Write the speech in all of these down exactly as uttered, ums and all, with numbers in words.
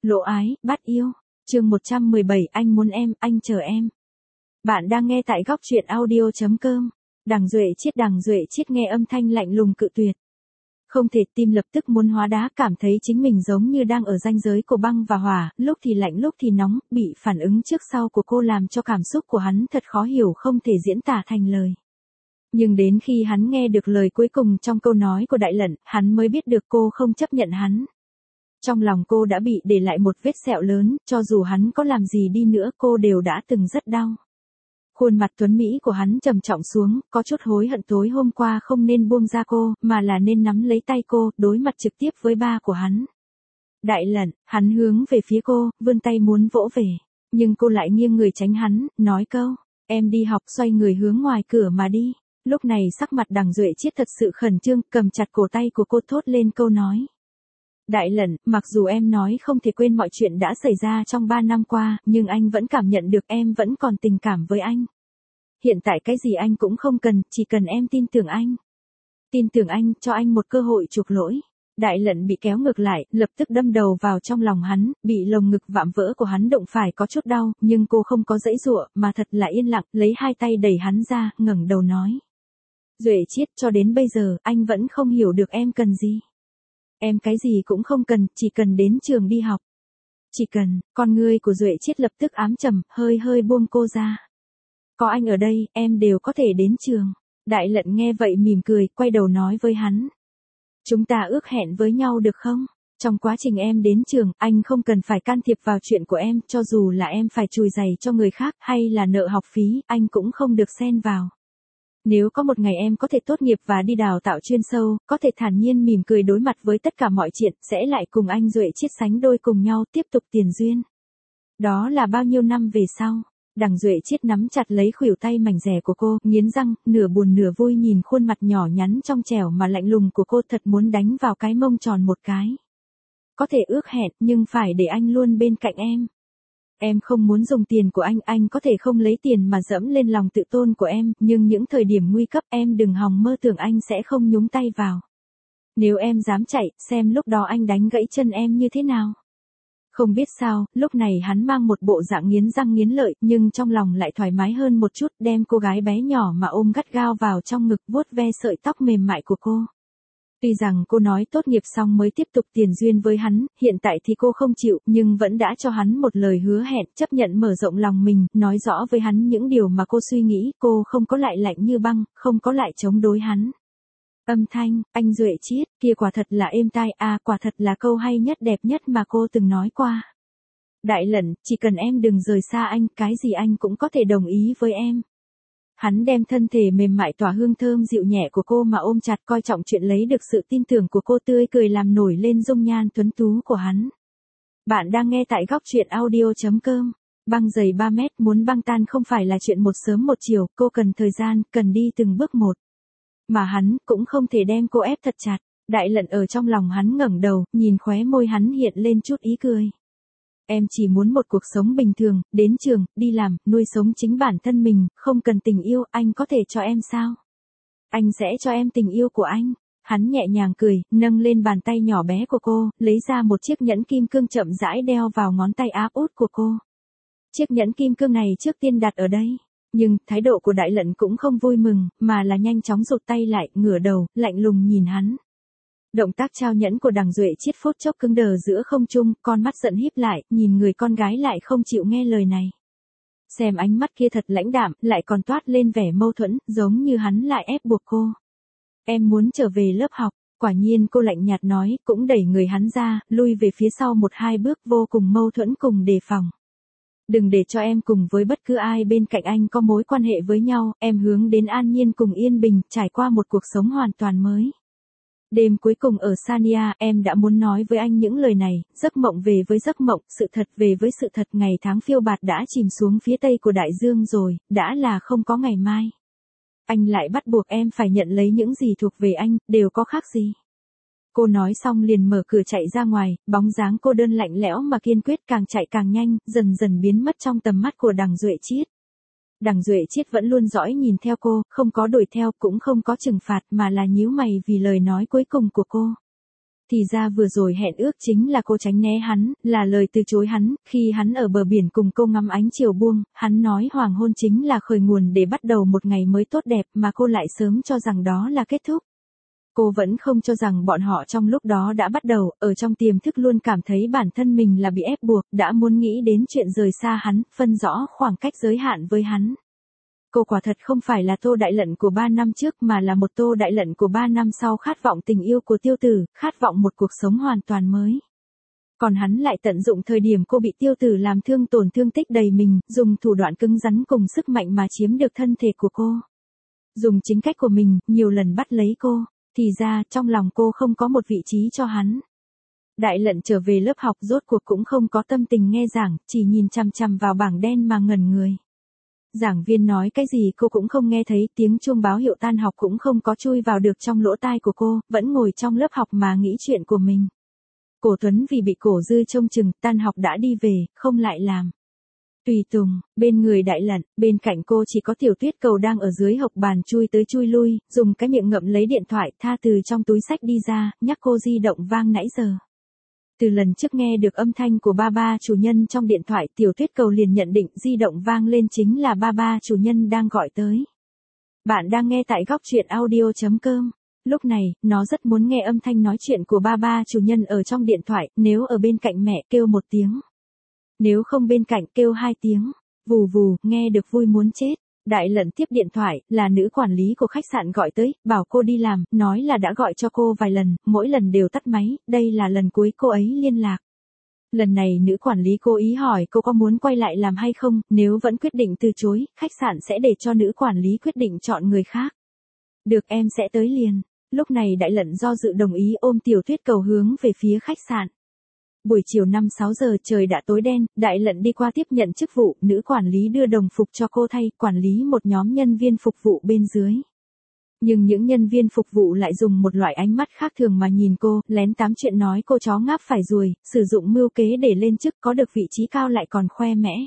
Lộ ái, bắt yêu. Chương một trăm mười bảy, anh muốn em, anh chờ em. Bạn đang nghe tại góc truyện audio chấm com. Đằng Duệ Chiết Đằng Duệ Chiết nghe âm thanh lạnh lùng cự tuyệt. Không thể, tim lập tức muốn hóa đá, cảm thấy chính mình giống như đang ở ranh giới của băng và hỏa, lúc thì lạnh lúc thì nóng, bị phản ứng trước sau của cô làm cho cảm xúc của hắn thật khó hiểu, không thể diễn tả thành lời. Nhưng đến khi hắn nghe được lời cuối cùng trong câu nói của Đại Lẩn, hắn mới biết được cô không chấp nhận hắn. Trong lòng cô đã bị để lại một vết sẹo lớn, cho dù hắn có làm gì đi nữa cô đều đã từng rất đau. Khuôn mặt tuấn Mỹ của hắn trầm trọng xuống, có chút hối hận tối hôm qua không nên buông ra cô, mà là nên nắm lấy tay cô, đối mặt trực tiếp với ba của hắn. Đại Lẩn, hắn hướng về phía cô, vươn tay muốn vỗ về, nhưng cô lại nghiêng người tránh hắn, nói câu, em đi học, xoay người hướng ngoài cửa mà đi. Lúc này sắc mặt Đằng Duệ Chiết thật sự khẩn trương, cầm chặt cổ tay của cô thốt lên câu nói. Đại Lẩn, mặc dù em nói không thể quên mọi chuyện đã xảy ra trong ba năm qua, nhưng anh vẫn cảm nhận được em vẫn còn tình cảm với anh. Hiện tại cái gì anh cũng không cần, chỉ cần em tin tưởng anh. Tin tưởng anh, cho anh một cơ hội chuộc lỗi. Đại Lẩn bị kéo ngược lại, lập tức đâm đầu vào trong lòng hắn, bị lồng ngực vạm vỡ của hắn đụng phải có chút đau, nhưng cô không có giãy giụa, mà thật là yên lặng, lấy hai tay đẩy hắn ra, ngẩng đầu nói. Duệ Chiết, cho đến bây giờ, anh vẫn không hiểu được em cần gì. Em cái gì cũng không cần, chỉ cần đến trường đi học. Chỉ cần, con ngươi của Duệ Chiết lập tức ám trầm, hơi hơi buông cô ra. Có anh ở đây, em đều có thể đến trường. Đại Lận nghe vậy mỉm cười, quay đầu nói với hắn. Chúng ta ước hẹn với nhau được không? Trong quá trình em đến trường, anh không cần phải can thiệp vào chuyện của em, cho dù là em phải chùi giày cho người khác, hay là nợ học phí, anh cũng không được xen vào. Nếu có một ngày em có thể tốt nghiệp và đi đào tạo chuyên sâu, có thể thản nhiên mỉm cười đối mặt với tất cả mọi chuyện, sẽ lại cùng anh Duệ Chiết sánh đôi cùng nhau tiếp tục tiền duyên. Đó là bao nhiêu năm về sau. Đằng Duệ Chiết nắm chặt lấy khuỷu tay mảnh dẻ của cô, nghiến răng, nửa buồn nửa vui nhìn khuôn mặt nhỏ nhắn trong trẻo mà lạnh lùng của cô, thật muốn đánh vào cái mông tròn một cái. Có thể ước hẹn, nhưng phải để anh luôn bên cạnh em. Em không muốn dùng tiền của anh, anh có thể không lấy tiền mà dẫm lên lòng tự tôn của em, nhưng những thời điểm nguy cấp em đừng hòng mơ tưởng anh sẽ không nhúng tay vào. Nếu em dám chạy, xem lúc đó anh đánh gãy chân em như thế nào. Không biết sao, lúc này hắn mang một bộ dạng nghiến răng nghiến lợi, nhưng trong lòng lại thoải mái hơn một chút, đem cô gái bé nhỏ mà ôm gắt gao vào trong ngực, vuốt ve sợi tóc mềm mại của cô. Tuy rằng cô nói tốt nghiệp xong mới tiếp tục tiền duyên với hắn, hiện tại thì cô không chịu, nhưng vẫn đã cho hắn một lời hứa hẹn, chấp nhận mở rộng lòng mình, nói rõ với hắn những điều mà cô suy nghĩ, cô không có lại lạnh như băng, không có lại chống đối hắn. Âm thanh, anh Duệ Chiết, kia quả thật là êm tai, à quả thật là câu hay nhất đẹp nhất mà cô từng nói qua. Đại Lẩn, chỉ cần em đừng rời xa anh, cái gì anh cũng có thể đồng ý với em. Hắn đem thân thể mềm mại tỏa hương thơm dịu nhẹ của cô mà ôm chặt, coi trọng chuyện lấy được sự tin tưởng của cô, tươi cười làm nổi lên dung nhan tuấn tú của hắn. Bạn đang nghe tại góc truyện audio chấm com. Băng dày ba mét, muốn băng tan không phải là chuyện một sớm một chiều, cô cần thời gian, cần đi từng bước một. Mà hắn cũng không thể đem cô ép thật chặt. Đại Lận ở trong lòng hắn ngẩng đầu, nhìn khóe môi hắn hiện lên chút ý cười. Em chỉ muốn một cuộc sống bình thường, đến trường, đi làm, nuôi sống chính bản thân mình, không cần tình yêu, anh có thể cho em sao? Anh sẽ cho em tình yêu của anh. Hắn nhẹ nhàng cười, nâng lên bàn tay nhỏ bé của cô, lấy ra một chiếc nhẫn kim cương chậm rãi đeo vào ngón tay áp út của cô. Chiếc nhẫn kim cương này trước tiên đặt ở đây. Nhưng, thái độ của Đại Lận cũng không vui mừng, mà là nhanh chóng rụt tay lại, ngửa đầu, lạnh lùng nhìn hắn. Động tác trao nhẫn của Đằng Duệ Chiết phút chốc cứng đờ giữa không trung, con mắt giận híp lại, nhìn người con gái lại không chịu nghe lời này. Xem ánh mắt kia thật lãnh đạm, lại còn toát lên vẻ mâu thuẫn, giống như hắn lại ép buộc cô. Em muốn trở về lớp học, quả nhiên cô lạnh nhạt nói, cũng đẩy người hắn ra, lui về phía sau một hai bước, vô cùng mâu thuẫn cùng đề phòng. Đừng để cho em cùng với bất cứ ai bên cạnh anh có mối quan hệ với nhau, em hướng đến an nhiên cùng yên bình, trải qua một cuộc sống hoàn toàn mới. Đêm cuối cùng ở Sania, em đã muốn nói với anh những lời này, giấc mộng về với giấc mộng, sự thật về với sự thật, ngày tháng phiêu bạt đã chìm xuống phía tây của đại dương rồi, đã là không có ngày mai. Anh lại bắt buộc em phải nhận lấy những gì thuộc về anh, đều có khác gì. Cô nói xong liền mở cửa chạy ra ngoài, bóng dáng cô đơn lạnh lẽo mà kiên quyết, càng chạy càng nhanh, dần dần biến mất trong tầm mắt của Đằng Duệ Chiết. Đằng Duệ Chiết vẫn luôn dõi nhìn theo cô, không có đuổi theo, cũng không có trừng phạt, mà là nhíu mày vì lời nói cuối cùng của cô. Thì ra vừa rồi hẹn ước chính là cô tránh né hắn, là lời từ chối hắn, khi hắn ở bờ biển cùng cô ngắm ánh chiều buông, hắn nói hoàng hôn chính là khởi nguồn để bắt đầu một ngày mới tốt đẹp mà cô lại sớm cho rằng đó là kết thúc. Cô vẫn không cho rằng bọn họ trong lúc đó đã bắt đầu, ở trong tiềm thức luôn cảm thấy bản thân mình là bị ép buộc, đã muốn nghĩ đến chuyện rời xa hắn, phân rõ khoảng cách giới hạn với hắn. Cô quả thật không phải là Tô Đại Lận của ba năm trước mà là một Tô Đại Lận của ba năm sau khát vọng tình yêu của Tiêu Tử, khát vọng một cuộc sống hoàn toàn mới. Còn hắn lại tận dụng thời điểm cô bị Tiêu Tử làm thương tổn thương tích đầy mình, dùng thủ đoạn cứng rắn cùng sức mạnh mà chiếm được thân thể của cô. Dùng chính cách của mình, nhiều lần bắt lấy cô, thì ra trong lòng cô không có một vị trí cho hắn. Đại Lận trở về lớp học rốt cuộc cũng không có tâm tình nghe giảng, chỉ nhìn chằm chằm vào bảng đen mà ngẩn người. Giảng viên nói cái gì cô cũng không nghe thấy, tiếng chuông báo hiệu tan học cũng không có chui vào được trong lỗ tai của cô, vẫn ngồi trong lớp học mà nghĩ chuyện của mình. Cổ Tuấn vì bị Cổ Dư trông chừng, tan học đã đi về, không lại làm. Tùy tùng, bên người Đại Lận, bên cạnh cô chỉ có Tiểu Tuyết Cầu đang ở dưới học bàn chui tới chui lui, dùng cái miệng ngậm lấy điện thoại, tha từ trong túi sách đi ra, nhắc cô di động vang nãy giờ. Từ lần trước nghe được âm thanh của ba ba chủ nhân trong điện thoại, Tiểu Tuyết Cầu liền nhận định di động vang lên chính là ba ba chủ nhân đang gọi tới. Bạn đang nghe tại góc truyện audio chấm com. Lúc này, nó rất muốn nghe âm thanh nói chuyện của ba ba chủ nhân ở trong điện thoại, nếu ở bên cạnh mẹ kêu một tiếng. Nếu không bên cạnh kêu hai tiếng. Vù vù, nghe được vui muốn chết. Đại Lận tiếp điện thoại, là nữ quản lý của khách sạn gọi tới, bảo cô đi làm, nói là đã gọi cho cô vài lần, mỗi lần đều tắt máy, đây là lần cuối cô ấy liên lạc. Lần này nữ quản lý cố ý hỏi cô có muốn quay lại làm hay không, nếu vẫn quyết định từ chối, khách sạn sẽ để cho nữ quản lý quyết định chọn người khác. Được, em sẽ tới liền. Lúc này Đại Lận do dự đồng ý ôm Tiểu Tuyết Cầu hướng về phía khách sạn. Buổi chiều năm sáu giờ trời đã tối đen, Đại Lận đi qua tiếp nhận chức vụ, nữ quản lý đưa đồng phục cho cô thay, quản lý một nhóm nhân viên phục vụ bên dưới. Nhưng những nhân viên phục vụ lại dùng một loại ánh mắt khác thường mà nhìn cô, lén tám chuyện nói cô chó ngáp phải ruồi, sử dụng mưu kế để lên chức, có được vị trí cao lại còn khoe mẽ.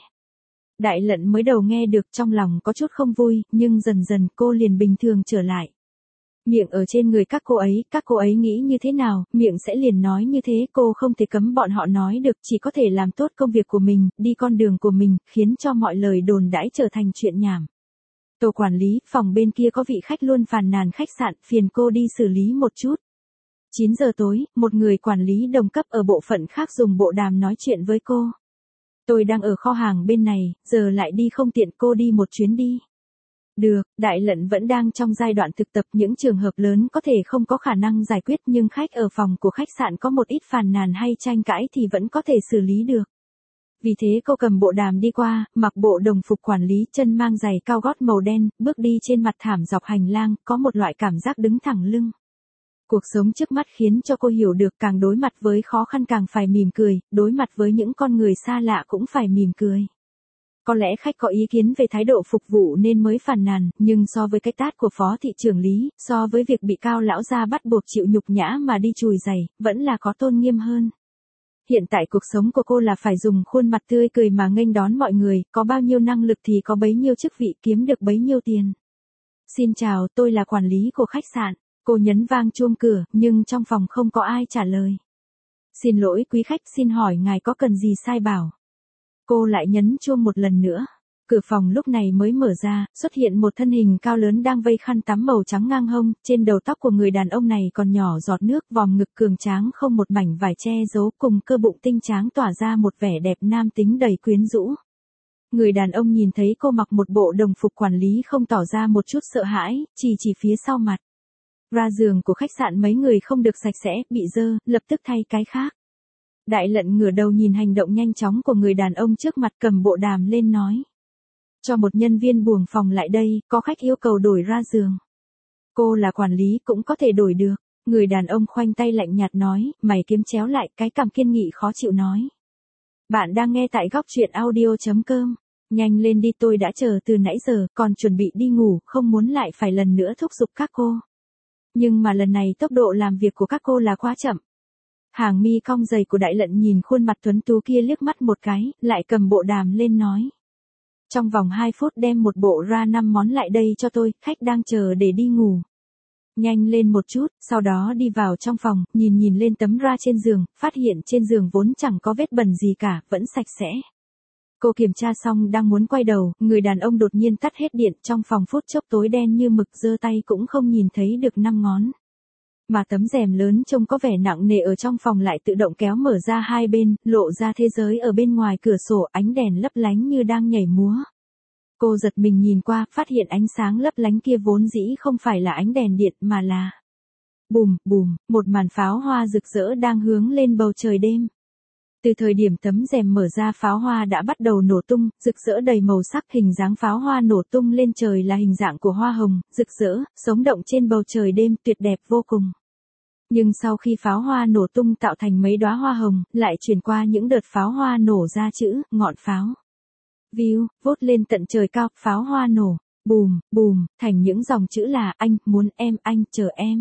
Đại Lận mới đầu nghe được trong lòng có chút không vui, nhưng dần dần cô liền bình thường trở lại. Miệng ở trên người các cô ấy, các cô ấy nghĩ như thế nào, miệng sẽ liền nói như thế, cô không thể cấm bọn họ nói được, chỉ có thể làm tốt công việc của mình, đi con đường của mình, khiến cho mọi lời đồn đãi trở thành chuyện nhảm. Tổ quản lý, phòng bên kia có vị khách luôn phàn nàn khách sạn, phiền cô đi xử lý một chút. chín giờ tối, một người quản lý đồng cấp ở bộ phận khác dùng bộ đàm nói chuyện với cô. Tôi đang ở kho hàng bên này, giờ lại đi không tiện, cô đi một chuyến đi. Được, Đại Lận vẫn đang trong giai đoạn thực tập, những trường hợp lớn có thể không có khả năng giải quyết nhưng khách ở phòng của khách sạn có một ít phàn nàn hay tranh cãi thì vẫn có thể xử lý được. Vì thế cô cầm bộ đàm đi qua, mặc bộ đồng phục quản lý, chân mang giày cao gót màu đen, bước đi trên mặt thảm dọc hành lang, có một loại cảm giác đứng thẳng lưng. Cuộc sống trước mắt khiến cho cô hiểu được càng đối mặt với khó khăn càng phải mỉm cười, đối mặt với những con người xa lạ cũng phải mỉm cười. Có lẽ khách có ý kiến về thái độ phục vụ nên mới phàn nàn, nhưng so với cái tát của phó thị trưởng Lý, so với việc bị Cao lão gia bắt buộc chịu nhục nhã mà đi chùi giày, vẫn là có tôn nghiêm hơn. Hiện tại cuộc sống của cô là phải dùng khuôn mặt tươi cười mà nghênh đón mọi người, có bao nhiêu năng lực thì có bấy nhiêu chức vị, kiếm được bấy nhiêu tiền. Xin chào, tôi là quản lý của khách sạn. Cô nhấn vang chuông cửa, nhưng trong phòng không có ai trả lời. Xin lỗi quý khách, xin hỏi ngài có cần gì sai bảo. Cô lại nhấn chuông một lần nữa. Cửa phòng lúc này mới mở ra, xuất hiện một thân hình cao lớn đang vây khăn tắm màu trắng ngang hông, trên đầu tóc của người đàn ông này còn nhỏ giọt nước, vòm ngực cường tráng không một mảnh vải che giấu, cùng cơ bụng tinh tráng tỏa ra một vẻ đẹp nam tính đầy quyến rũ. Người đàn ông nhìn thấy cô mặc một bộ đồng phục quản lý không tỏ ra một chút sợ hãi, chỉ chỉ phía sau mặt. Ra giường của khách sạn mấy người không được sạch sẽ, bị dơ, lập tức thay cái khác. Đại Lận ngửa đầu nhìn hành động nhanh chóng của người đàn ông trước mặt, cầm bộ đàm lên nói. Cho một nhân viên buồng phòng lại đây, có khách yêu cầu đổi ra giường. Cô là quản lý cũng có thể đổi được. Người đàn ông khoanh tay lạnh nhạt nói, mày kiếm chéo lại, cái cằm kiên nghị khó chịu nói. Bạn đang nghe tại góc truyện audio chấm com. Nhanh lên đi, tôi đã chờ từ nãy giờ, còn chuẩn bị đi ngủ, không muốn lại phải lần nữa thúc giục các cô. Nhưng mà lần này tốc độ làm việc của các cô là quá chậm. Hàng mi cong dày của Đại Lận nhìn khuôn mặt tuấn tú kia liếc mắt một cái, lại cầm bộ đàm lên nói. Trong vòng hai phút đem một bộ ra năm món lại đây cho tôi, khách đang chờ để đi ngủ. Nhanh lên một chút, sau đó đi vào trong phòng, nhìn nhìn lên tấm ra trên giường, phát hiện trên giường vốn chẳng có vết bẩn gì cả, vẫn sạch sẽ. Cô kiểm tra xong đang muốn quay đầu, người đàn ông đột nhiên tắt hết điện, trong phòng phút chốc tối đen như mực, giơ tay cũng không nhìn thấy được năm ngón. Mà tấm rèm lớn trông có vẻ nặng nề ở trong phòng lại tự động kéo mở ra hai bên, lộ ra thế giới ở bên ngoài cửa sổ, ánh đèn lấp lánh như đang nhảy múa. Cô giật mình nhìn qua, phát hiện ánh sáng lấp lánh kia vốn dĩ không phải là ánh đèn điện mà là... Bùm, bùm, một màn pháo hoa rực rỡ đang hướng lên bầu trời đêm. Từ thời điểm tấm rèm mở ra, pháo hoa đã bắt đầu nổ tung, rực rỡ đầy màu sắc, hình dáng pháo hoa nổ tung lên trời là hình dạng của hoa hồng, rực rỡ, sống động trên bầu trời đêm, tuyệt đẹp vô cùng. Nhưng sau khi pháo hoa nổ tung tạo thành mấy đóa hoa hồng, lại chuyển qua những đợt pháo hoa nổ ra chữ, ngọn pháo. View, vút lên tận trời cao, pháo hoa nổ, bùm, bùm, thành những dòng chữ là anh, muốn em, anh, chờ em.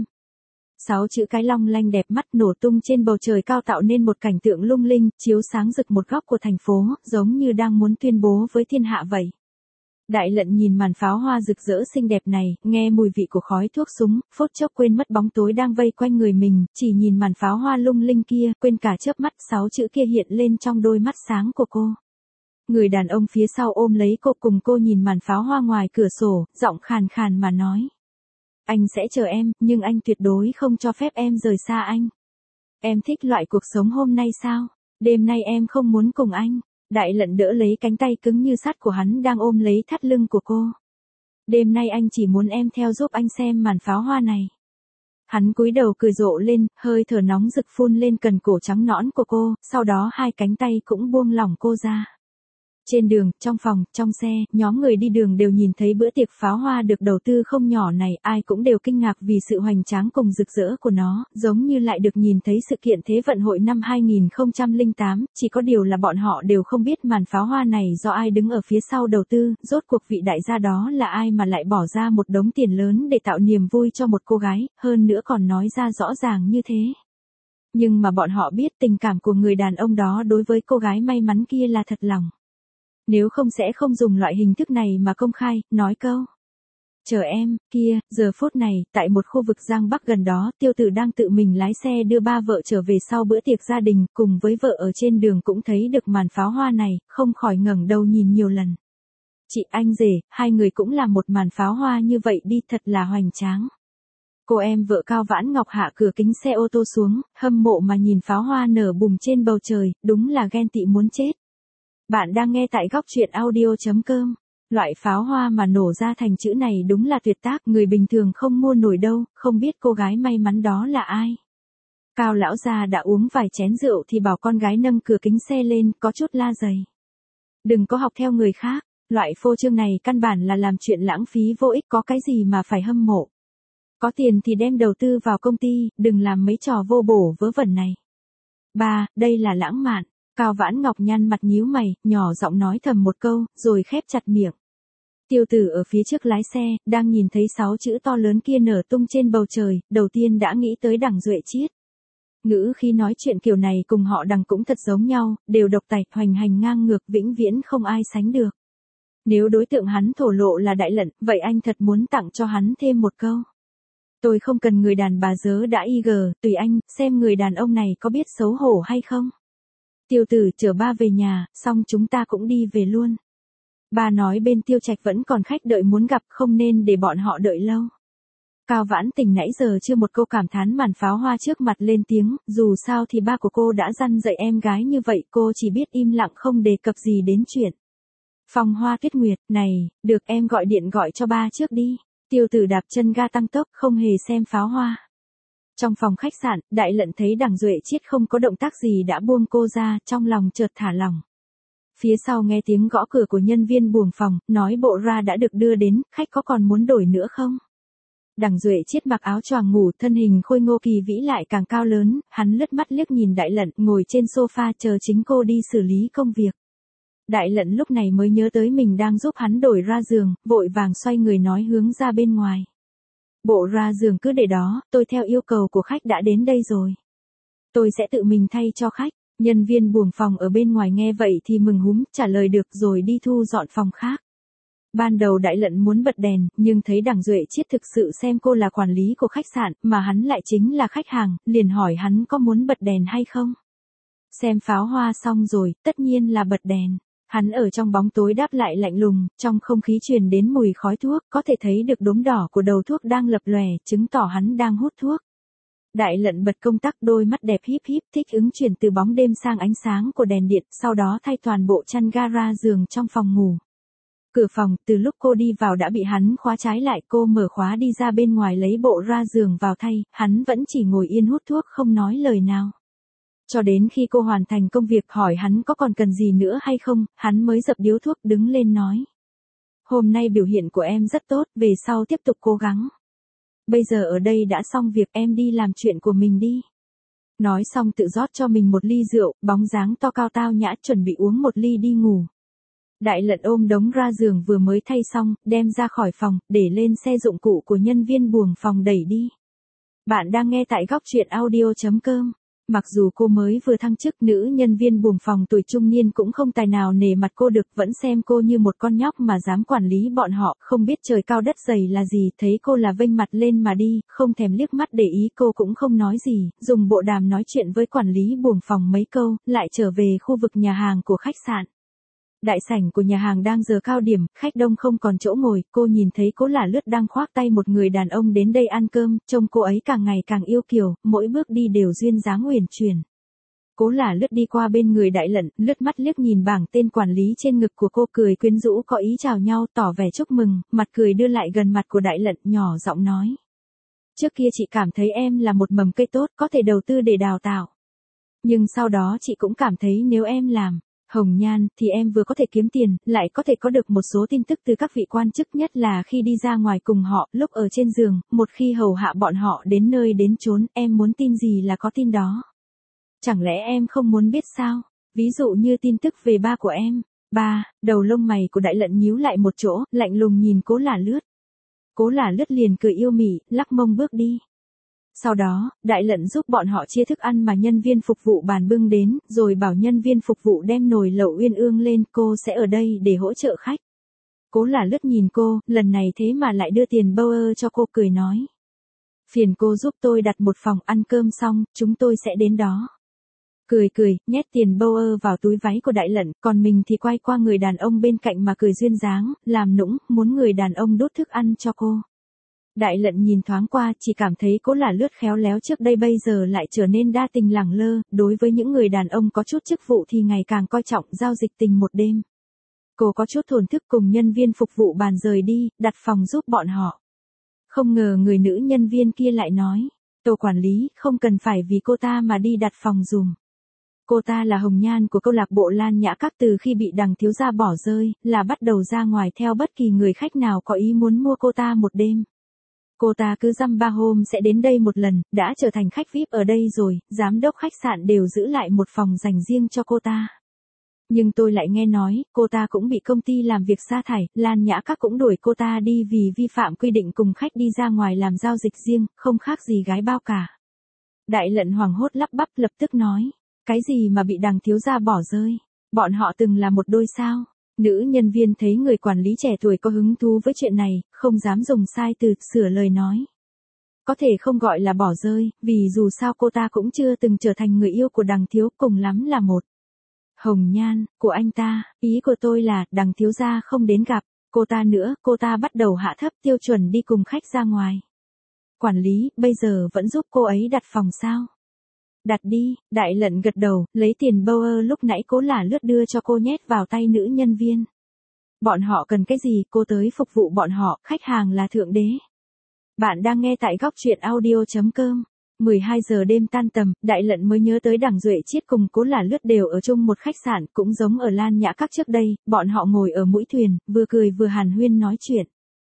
Sáu chữ cái long lanh đẹp mắt nổ tung trên bầu trời cao tạo nên một cảnh tượng lung linh, chiếu sáng rực một góc của thành phố, giống như đang muốn tuyên bố với thiên hạ vậy. Đại Lận nhìn màn pháo hoa rực rỡ xinh đẹp này, nghe mùi vị của khói thuốc súng, phút chốc quên mất bóng tối đang vây quanh người mình, chỉ nhìn màn pháo hoa lung linh kia, quên cả chớp mắt, sáu chữ kia hiện lên trong đôi mắt sáng của cô. Người đàn ông phía sau ôm lấy cô, cùng cô nhìn màn pháo hoa ngoài cửa sổ, giọng khàn khàn mà nói. Anh sẽ chờ em, nhưng anh tuyệt đối không cho phép em rời xa anh. Em thích loại cuộc sống hôm nay sao? Đêm nay em không muốn cùng anh. Đại Lận đỡ lấy cánh tay cứng như sắt của hắn đang ôm lấy thắt lưng của cô. Đêm nay anh chỉ muốn em theo giúp anh xem màn pháo hoa này. Hắn cúi đầu cười rộ lên, hơi thở nóng rực phun lên cần cổ trắng nõn của cô, sau đó hai cánh tay cũng buông lỏng cô ra. Trên đường, trong phòng, trong xe, nhóm người đi đường đều nhìn thấy bữa tiệc pháo hoa được đầu tư không nhỏ này, ai cũng đều kinh ngạc vì sự hoành tráng cùng rực rỡ của nó, giống như lại được nhìn thấy sự kiện Thế vận hội năm hai không không tám, chỉ có điều là bọn họ đều không biết màn pháo hoa này do ai đứng ở phía sau đầu tư, rốt cuộc vị đại gia đó là ai mà lại bỏ ra một đống tiền lớn để tạo niềm vui cho một cô gái, hơn nữa còn nói ra rõ ràng như thế. Nhưng mà bọn họ biết tình cảm của người đàn ông đó đối với cô gái may mắn kia là thật lòng. Nếu không sẽ không dùng loại hình thức này mà công khai, nói câu. Chờ em, kia, giờ phút này, tại một khu vực Giang Bắc gần đó, Tiêu Tử đang tự mình lái xe đưa ba vợ trở về sau bữa tiệc gia đình, cùng với vợ ở trên đường cũng thấy được màn pháo hoa này, không khỏi ngẩng đầu nhìn nhiều lần. Chị anh rể, hai người cũng làm một màn pháo hoa như vậy đi, thật là hoành tráng. Cô em vợ Cao Vãn Ngọc hạ cửa kính xe ô tô xuống, hâm mộ mà nhìn pháo hoa nở bùng trên bầu trời, đúng là ghen tị muốn chết. Bạn đang nghe tại góc truyện audio chấm com. Loại pháo hoa mà nổ ra thành chữ này đúng là tuyệt tác, người bình thường không mua nổi đâu, không biết cô gái may mắn đó là ai. Cao lão già đã uống vài chén rượu thì bảo con gái nâng cửa kính xe lên, có chút la dày. Đừng có học theo người khác, loại phô trương này căn bản là làm chuyện lãng phí vô ích, có cái gì mà phải hâm mộ. Có tiền thì đem đầu tư vào công ty, đừng làm mấy trò vô bổ vớ vẩn này. Ba, đây là lãng mạn. Cao Vãn Ngọc nhăn mặt nhíu mày, nhỏ giọng nói thầm một câu, rồi khép chặt miệng. Tiêu Tử ở phía trước lái xe, đang nhìn thấy sáu chữ to lớn kia nở tung trên bầu trời, đầu tiên đã nghĩ tới Đằng Duệ Chiết. Ngữ khi nói chuyện kiểu này cùng họ Đằng cũng thật giống nhau, đều độc tài, hoành hành ngang ngược, vĩnh viễn không ai sánh được. Nếu đối tượng hắn thổ lộ là Đại Lận, vậy anh thật muốn tặng cho hắn thêm một câu. Tôi không cần người đàn bà dớ đã y gờ, tùy anh, xem người đàn ông này có biết xấu hổ hay không. Tiêu Tử chở ba về nhà, xong chúng ta cũng đi về luôn. Ba nói bên Tiêu Trạch vẫn còn khách đợi muốn gặp, không nên để bọn họ đợi lâu. Cao Vãn Tình nãy giờ chưa một câu cảm thán màn pháo hoa trước mặt lên tiếng, dù sao thì ba của cô đã dăn dạy em gái như vậy, cô chỉ biết im lặng không đề cập gì đến chuyện. Phong Hoa Tuyết Nguyệt, này, được em gọi điện gọi cho ba trước đi. Tiêu Tử đạp chân ga tăng tốc, không hề xem pháo hoa. Trong phòng khách sạn, Đại Lận thấy Đằng Duệ Chiết không có động tác gì đã buông cô ra, trong lòng chợt thả lỏng. Phía sau nghe tiếng gõ cửa của nhân viên buồng phòng, nói bộ ra đã được đưa đến, khách có còn muốn đổi nữa không? Đằng Duệ Chiết mặc áo choàng ngủ, thân hình khôi ngô kỳ vĩ lại càng cao lớn, hắn lướt mắt liếc nhìn Đại Lận ngồi trên sofa chờ chính cô đi xử lý công việc. Đại Lận lúc này mới nhớ tới mình đang giúp hắn đổi ra giường, vội vàng xoay người nói hướng ra bên ngoài. Bộ ra giường cứ để đó, tôi theo yêu cầu của khách đã đến đây rồi. Tôi sẽ tự mình thay cho khách. Nhân viên buồng phòng ở bên ngoài nghe vậy thì mừng húm, trả lời được rồi đi thu dọn phòng khác. Ban đầu Đại Lận muốn bật đèn, nhưng thấy Đằng Duệ Chiết thực sự xem cô là quản lý của khách sạn, mà hắn lại chính là khách hàng, liền hỏi hắn có muốn bật đèn hay không. Xem pháo hoa xong rồi, tất nhiên là bật đèn. Hắn ở trong bóng tối đáp lại lạnh lùng, trong không khí truyền đến mùi khói thuốc, có thể thấy được đốm đỏ của đầu thuốc đang lập lòe, chứng tỏ hắn đang hút thuốc. Đại Lận bật công tắc, đôi mắt đẹp híp híp, thích ứng chuyển từ bóng đêm sang ánh sáng của đèn điện, sau đó thay toàn bộ chăn ga ra giường trong phòng ngủ. Cửa phòng, từ lúc cô đi vào đã bị hắn khóa trái lại, cô mở khóa đi ra bên ngoài lấy bộ ra giường vào thay, hắn vẫn chỉ ngồi yên hút thuốc không nói lời nào. Cho đến khi cô hoàn thành công việc hỏi hắn có còn cần gì nữa hay không, hắn mới dập điếu thuốc đứng lên nói. Hôm nay biểu hiện của em rất tốt, về sau tiếp tục cố gắng. Bây giờ ở đây đã xong việc, em đi làm chuyện của mình đi. Nói xong tự rót cho mình một ly rượu, bóng dáng to cao tao nhã chuẩn bị uống một ly đi ngủ. Đại Lận ôm đống ra giường vừa mới thay xong, đem ra khỏi phòng, để lên xe dụng cụ của nhân viên buồng phòng đẩy đi. Bạn đang nghe tại góc truyện audio chấm com. Mặc dù cô mới vừa thăng chức, nữ nhân viên buồng phòng tuổi trung niên cũng không tài nào nể mặt cô được, vẫn xem cô như một con nhóc mà dám quản lý bọn họ, không biết trời cao đất dày là gì, thấy cô là vênh mặt lên mà đi, không thèm liếc mắt để ý cô cũng không nói gì, dùng bộ đàm nói chuyện với quản lý buồng phòng mấy câu, lại trở về khu vực nhà hàng của khách sạn. Đại sảnh của nhà hàng đang giờ cao điểm, khách đông không còn chỗ ngồi, cô nhìn thấy Cố Là Lướt đang khoác tay một người đàn ông đến đây ăn cơm, trông cô ấy càng ngày càng yêu kiều, mỗi bước đi đều duyên dáng uyển chuyển. Cố Là Lướt đi qua bên người Đại Lận, lướt mắt liếc nhìn bảng tên quản lý trên ngực của cô, cười quyến rũ có ý chào nhau, tỏ vẻ chúc mừng, mặt cười đưa lại gần mặt của Đại Lận, nhỏ giọng nói. Trước kia chị cảm thấy em là một mầm cây tốt, có thể đầu tư để đào tạo. Nhưng sau đó chị cũng cảm thấy nếu em làm hồng nhan, thì em vừa có thể kiếm tiền, lại có thể có được một số tin tức từ các vị quan chức, nhất là khi đi ra ngoài cùng họ, lúc ở trên giường, một khi hầu hạ bọn họ đến nơi đến chốn, em muốn tin gì là có tin đó. Chẳng lẽ em không muốn biết sao? Ví dụ như tin tức về ba của em. Ba, đầu lông mày của Đại Lận nhíu lại một chỗ, lạnh lùng nhìn Cố Là Lướt. Cố Là Lướt liền cười yêu mị, lắc mông bước đi. Sau đó, Đại Lận giúp bọn họ chia thức ăn mà nhân viên phục vụ bàn bưng đến, rồi bảo nhân viên phục vụ đem nồi lẩu uyên ương lên, cô sẽ ở đây để hỗ trợ khách. Cố Là Lướt nhìn cô, lần này thế mà lại đưa tiền bơ cho cô, cười nói. Phiền cô giúp tôi đặt một phòng, ăn cơm xong, chúng tôi sẽ đến đó. Cười cười, nhét tiền bơ vào túi váy của Đại Lận, còn mình thì quay qua người đàn ông bên cạnh mà cười duyên dáng, làm nũng, muốn người đàn ông đút thức ăn cho cô. Đại Lận nhìn thoáng qua, chỉ cảm thấy Cố Là Lướt khéo léo trước đây bây giờ lại trở nên đa tình lẳng lơ, đối với những người đàn ông có chút chức vụ thì ngày càng coi trọng, giao dịch tình một đêm. Cô có chút thổn thức cùng nhân viên phục vụ bàn rời đi, đặt phòng giúp bọn họ. Không ngờ người nữ nhân viên kia lại nói, Tô quản lý, không cần phải vì cô ta mà đi đặt phòng dùm. Cô ta là hồng nhan của câu lạc bộ Lan Nhã Các, từ khi bị Đằng thiếu gia bỏ rơi, là bắt đầu ra ngoài theo bất kỳ người khách nào có ý muốn mua cô ta một đêm. Cô ta cứ dăm ba hôm sẽ đến đây một lần, đã trở thành khách vi ai pi ở đây rồi, giám đốc khách sạn đều giữ lại một phòng dành riêng cho cô ta. Nhưng tôi lại nghe nói, cô ta cũng bị công ty làm việc sa thải, Lan Nhã Các cũng đuổi cô ta đi vì vi phạm quy định cùng khách đi ra ngoài làm giao dịch riêng, không khác gì gái bao cả. Đại Lận hoảng hốt lắp bắp lập tức nói, cái gì mà bị Đằng thiếu gia bỏ rơi? Bọn họ từng là một đôi sao? Nữ nhân viên thấy người quản lý trẻ tuổi có hứng thú với chuyện này, không dám dùng sai từ, sửa lời nói. Có thể không gọi là bỏ rơi, vì dù sao cô ta cũng chưa từng trở thành người yêu của Đằng thiếu, cùng lắm là một hồng nhan của anh ta. Ý của tôi là, Đằng thiếu gia không đến gặp cô ta nữa, cô ta bắt đầu hạ thấp tiêu chuẩn đi cùng khách ra ngoài. Quản lý, bây giờ vẫn giúp cô ấy đặt phòng sao? Đặt đi. Đại Lận gật đầu, lấy tiền bơ lúc nãy Cố Là Lướt đưa cho cô nhét vào tay nữ nhân viên. Bọn họ cần cái gì, cô tới phục vụ bọn họ, khách hàng là thượng đế. Bạn đang nghe tại góc truyện audio chấm com. mười hai giờ đêm tan tầm, Đại Lận mới nhớ tới Đằng Duệ Chiết cùng Cố Là Lướt đều ở chung một khách sạn, cũng giống ở Lan Nhã Các trước đây, bọn họ ngồi ở mũi thuyền, vừa cười vừa hàn huyên nói chuyện.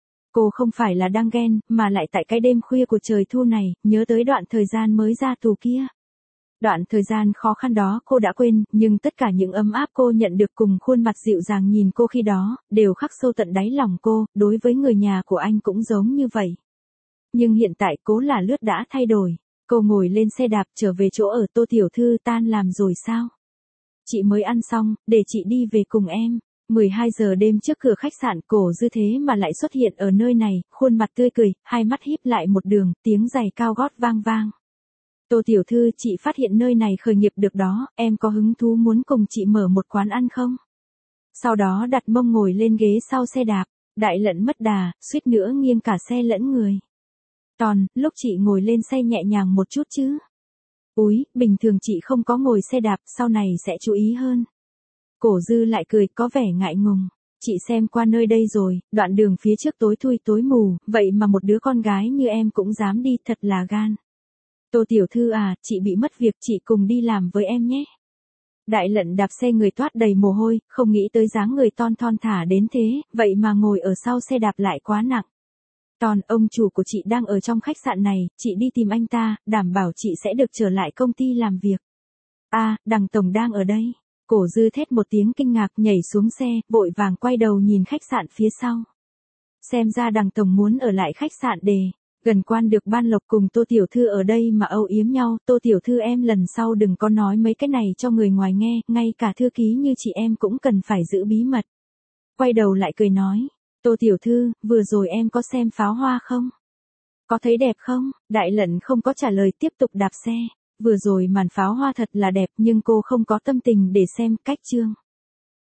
Cô không phải là đang ghen, mà lại tại cái đêm khuya của trời thu này, nhớ tới đoạn thời gian mới ra tù kia. Đoạn thời gian khó khăn đó cô đã quên, nhưng tất cả những ấm áp cô nhận được cùng khuôn mặt dịu dàng nhìn cô khi đó, đều khắc sâu tận đáy lòng cô, đối với người nhà của anh cũng giống như vậy. Nhưng hiện tại Cố Là Lướt đã thay đổi, cô ngồi lên xe đạp trở về chỗ ở. Tô tiểu thư tan làm rồi sao? Chị mới ăn xong, để chị đi về cùng em. mười hai giờ đêm trước cửa khách sạn, Cổ Dư thế mà lại xuất hiện ở nơi này, khuôn mặt tươi cười, hai mắt híp lại một đường, tiếng giày cao gót vang vang. Tô tiểu thư, chị phát hiện nơi này khởi nghiệp được đó, em có hứng thú muốn cùng chị mở một quán ăn không? Sau đó đặt mông ngồi lên ghế sau xe đạp, Đại Lận mất đà, suýt nữa nghiêng cả xe lẫn người. Tòn, lúc chị ngồi lên xe nhẹ nhàng một chút chứ? Úi, bình thường chị không có ngồi xe đạp, sau này sẽ chú ý hơn. Cổ Dư lại cười, có vẻ ngại ngùng. Chị xem qua nơi đây rồi, đoạn đường phía trước tối thui tối mù, vậy mà một đứa con gái như em cũng dám đi, thật là gan. Tô tiểu thư à, chị bị mất việc, chị cùng đi làm với em nhé. Đại Lận đạp xe người toát đầy mồ hôi, không nghĩ tới dáng người Ton thon thả đến thế, vậy mà ngồi ở sau xe đạp lại quá nặng. Ton, ông chủ của chị đang ở trong khách sạn này, chị đi tìm anh ta, đảm bảo chị sẽ được trở lại công ty làm việc. À, Đằng tổng đang ở đây. Cổ Dư thét một tiếng kinh ngạc, nhảy xuống xe, vội vàng quay đầu nhìn khách sạn phía sau. Xem ra Đằng tổng muốn ở lại khách sạn để gần quan được Ban Lộc cùng Tô tiểu thư ở đây mà âu yếm nhau. Tô tiểu thư em lần sau đừng có nói mấy cái này cho người ngoài nghe, ngay cả thư ký như chị em cũng cần phải giữ bí mật. Quay đầu lại cười nói, Tô tiểu thư, vừa rồi em có xem pháo hoa không? Có thấy đẹp không? Đại Lận không có trả lời, tiếp tục đạp xe. Vừa rồi màn pháo hoa thật là đẹp nhưng cô không có tâm tình để xem, cách chương.